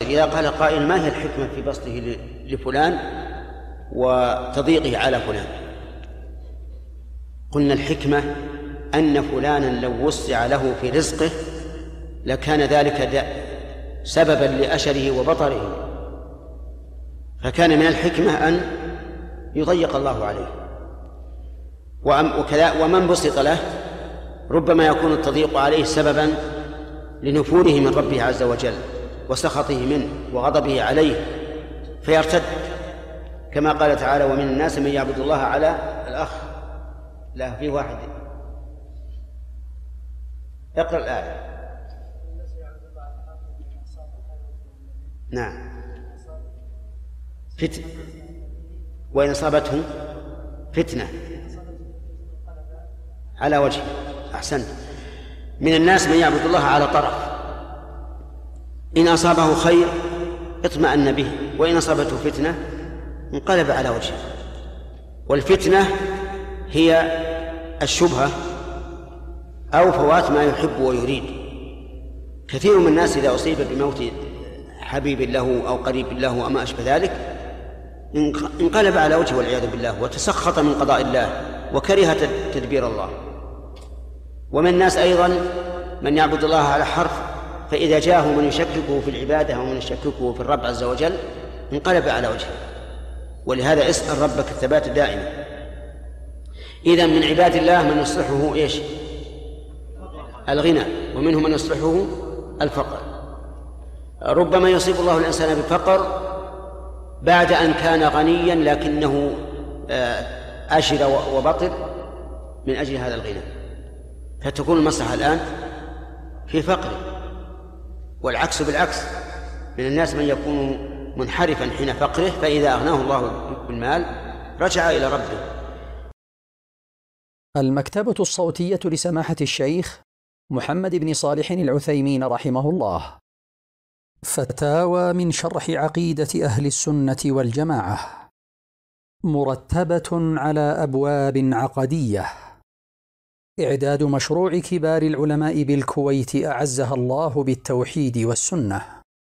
إذا قال قائل ما هي الحكمة في بسطه لفلان وتضييقه على فلان؟ قلنا الحكمة أن فلانا لو وسع له في رزقه لكان ذلك سببا لأشره وبطره، فكان من الحكمة أن يضيق الله عليه. ومن بسط له ربما يكون التضييق عليه سببا لنفوره من ربه عز وجل وسخطه منه وغضبه عليه فيرتد، كما قال تعالى: ومن الناس من يعبد الله على الأخ. لا، في واحد اقرأ الآية. نعم، فتنة، وإن أصابته فتنة على وجهه. أحسنت. من الناس من يعبد الله على طرف، إن أصابه خير اطمأن به، وإن أصابته فتنة انقلب على وجهه. والفتنة هي الشبهة أو فوات ما يحب ويريد. كثير من الناس إذا أصيب بموت حبيب له أو قريب له أو ما أشبه ذلك انقلب على وجهه والعياذ بالله، وتسخط من قضاء الله وكره تدبير الله. ومن الناس أيضا من يعبد الله على حرف، فإذا جاءه من يشككه في العبادة أو من يشككه في الرب عز وجل انقلب على وجهه. ولهذا اسأل ربك الثبات دائما. إذن من عباد الله من يصلحه إيش؟ الغنى، ومنهم من يصلحه الفقر. ربما يصيب الله الإنسان بفقر بعد أن كان غنيا لكنه أشر وبطر من أجل هذا الغنى، فتكون المصلحة الآن في فقره. والعكس بالعكس، من الناس من يكون منحرفا حين فقره، فإذا أغناه الله بالمال رجع إلى ربه. المكتبة الصوتية لسماحة الشيخ محمد بن صالح العثيمين رحمه الله. فتاوى من شرح عقيدة أهل السنة والجماعة، مرتبة على أبواب عقدية. إعداد مشروع كبار العلماء بالكويت أعزها الله بالتوحيد والسنة.